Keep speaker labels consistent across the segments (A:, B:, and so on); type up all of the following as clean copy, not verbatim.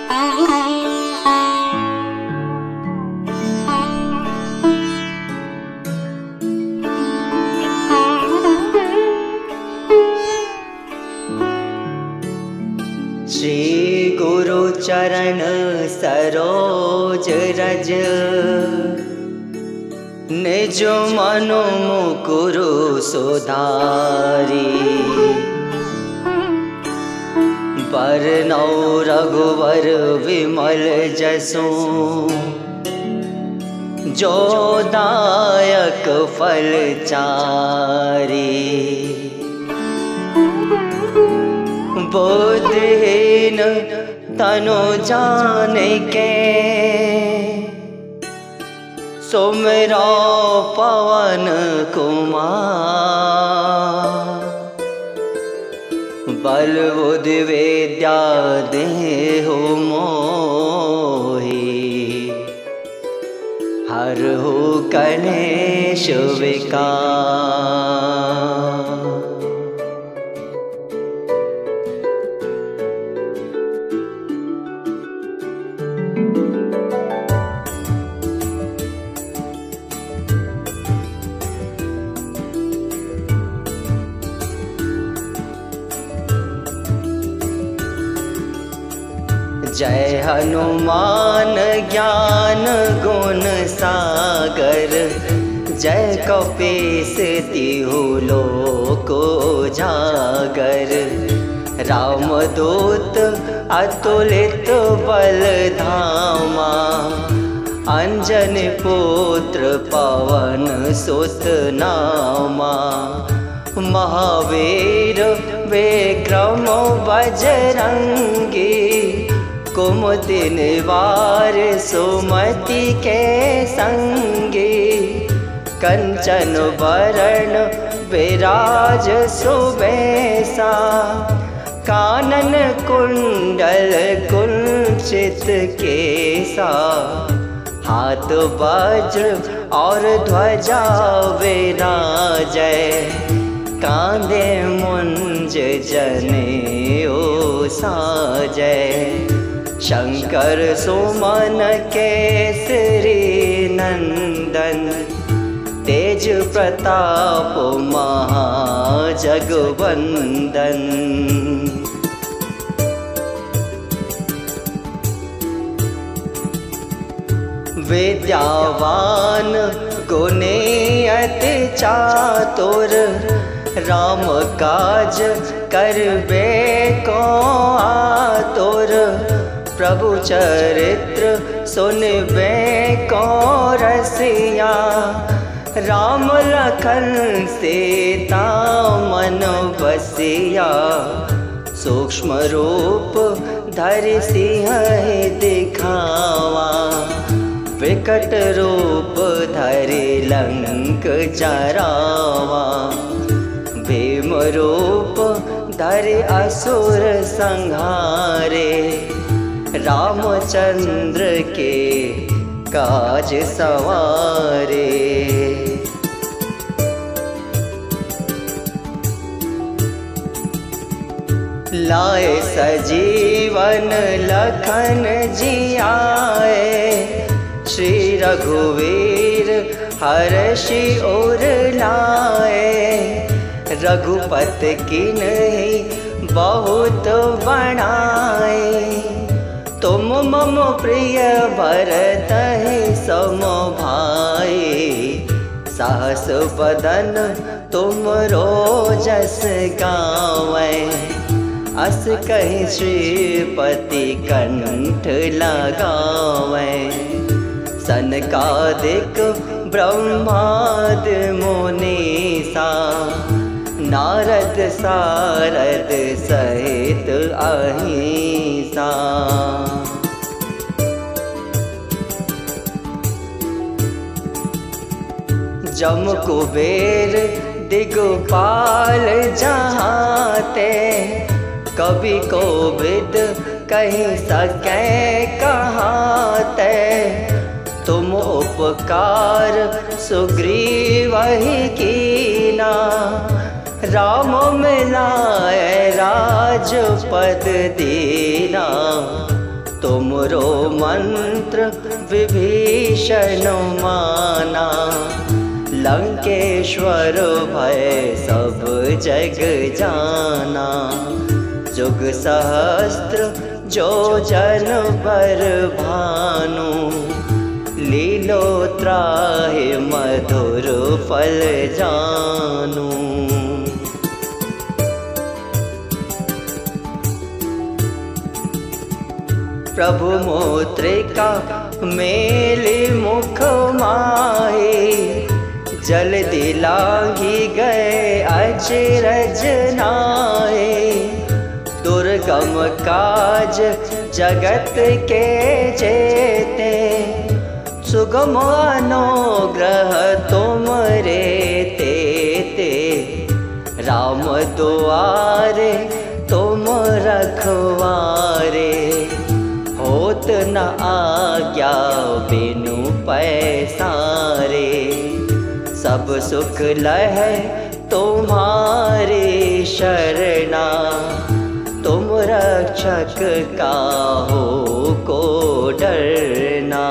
A: श्री गुरु चरण सरोज रज, निज मनु मुकुरु सुधारी। बरनौ रघुवर विमल जसु, जो दायक फल चारी। बुद्धिहीन तनु जानिके, सुमिरो पवन कुमार। बल बुद्धि विद्या देहु मोहि, हरहु कलेश विकार। जय हनुमान ज्ञान गुण सागर, जय कपीस तिहु लोक उजागर। रामदूत अतुलित बल धामा, अंजनी पुत्र पवन सुत नामा। महावीर विक्रम बजरंगी, कुमति निवार सुमति के संगी। कंचन बरण विराज सुबेसा, कानन कुंडल कुंचित केसा। हाथ वज्र और ध्वजा विराजै, कांधे मुंज जनेऊ साजै। शंकर सुमन केसरी नंदन, तेज प्रताप महाजगवंदन। विद्यावान गुणी अति चातुर, राम काज करबे को आतुर। प्रभु चरित्र सुनबे को रसिया, राम लखन सीता मन बसिया। सूक्ष्म रूप धरि सिंह दिखावा, विकट रूप धरि लंक जरावा। भीम रूप धरि असुर संहारे, रामचंद्र के काज सवारे। लाए सजीवन लखन जियाए, श्री रघुवीर हर्षि उर लाए। रघुपति कीन्ही बहुत बड़ाई, तुम मम प्रिय भरतहि सम भाई। सहस बदन तुमरो जस गावै, अस कहि श्रीपति कंठ लगावै। सनकादिक ब्रह्माद मुनीसा, नारद सारद सहित अहिंसा। जम कुबेर दिगपाल जहाते, कवि कोविद कहीं सकै कहाते। तुम उपकार सुग्रीवहि कीना, राम मिलाए राजपद दीना। तुमरो मंत्र विभीषण माना, लंकेश्वर भय सब जग जाना। जुग सहस्त्र जो जन पर भानु, लीलो त्राहि मधुर फल जानू। प्रभु मुद्रिका मेली मुख माहे, जल्दी लागी गए अचरज नाहे। दुर्गम काज जगत के जेते, सुगम अनुग्रह तुम रे तेते। राम दुआरे तुम रखवारे, होत न आज्ञा बिनु पैसारे। सब सुख लहै तुम्हारी शरणा, तुम रक्षक काहू को डरना।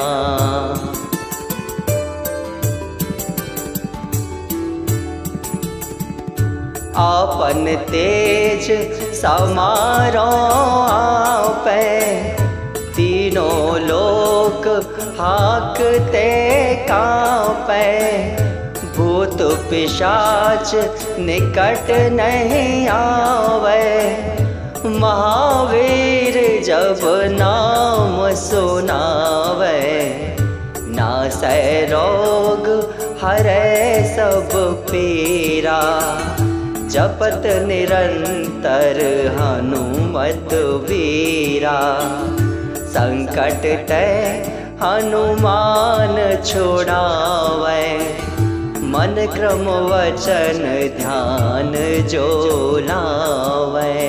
A: आपन तेज समारो आपै, तीनों लोक हाकते कांपै। भूत पिशाच निकट नहीं आवे, महावीर जब नाम सुनावे। नासै रोग हरै सब पीरा, जपत निरंतर हनुमत वीरा। संकट ते हनुमान छुड़ावे, मन क्रम वचन ध्यान जो लावे।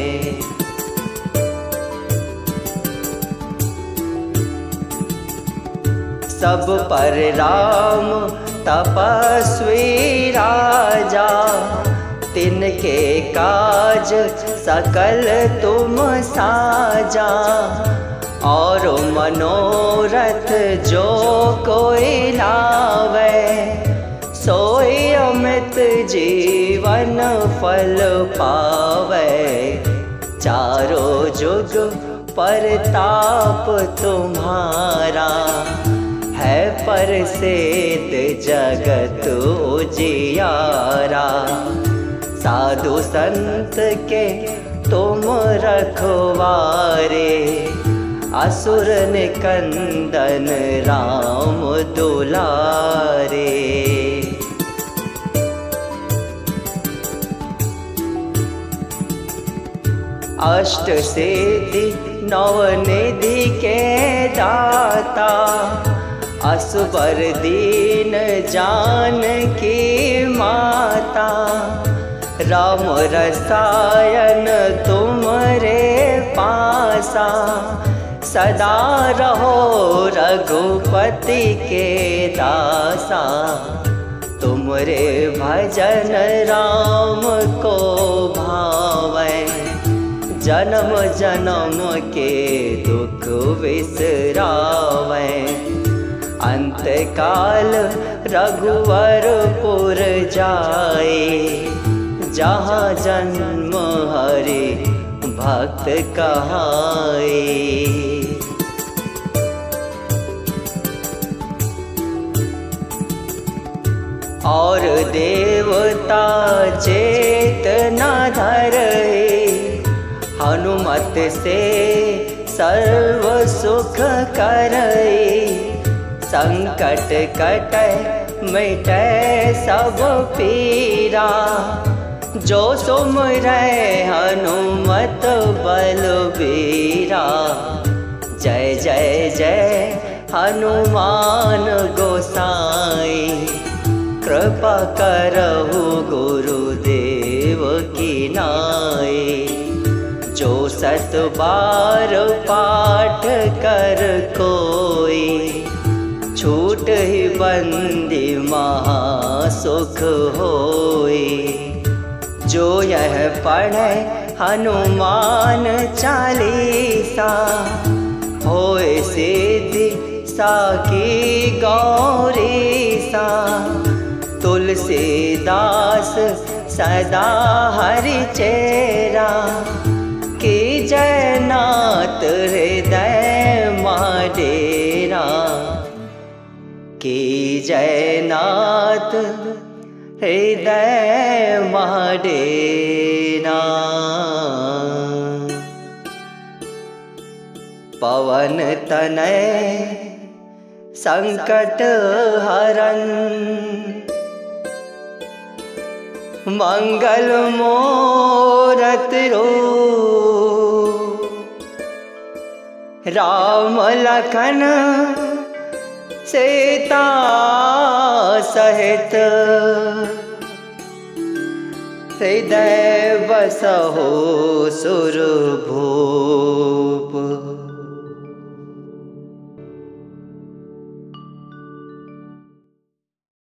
A: सब पर राम तपस्वी राजा, तिनके काज सकल तुम साजा। और मनोरथ जो कोई लावे, सोई अमित जीवन फल पावे। चारों जुग परताप तुम्हारा, है प्रसिद्ध जगत उजियारा। साधु संत के तुम रखवारे, असुर निकंदन राम दुलारे। अष्ट सिद्धि नवनिधि के दाता, असबर दीन जानकी माता। राम रसायन तुमरे पासा, सदा रहो रघुपति के दासा। तुमरे भजन राम को भावै, जन्म जन्म के दुख बिसरावै। अंत काल रघुवरपुर जाए, जहाँ जन्म हरि भक्त कहाए। और देवता चेतना धरे, हनुमत से सर्व सुख करे। संकट कटै मिटै सब पीरा, जो सुमिरै हनुमत बलबीरा। जय जय जय हनुमान गोसाई, कृपा करहु गुरुदेव की नाई। जो 7 बार पाठ कर कोई, छूट ही बंदी महासुख होई। जो यह पढ़े हनुमान चालीसा, होए सिद्धि साकी गौरी सा। तुलसीदास सदा हरि चेरा, की जयनाथ हृदय डेरा। की जयनाथ हृदय डेरा। पवन तनय संकट हरन, मंगल मूरत रूप। राम लखन सीता सहित, हृदय बसहु सुरभूप।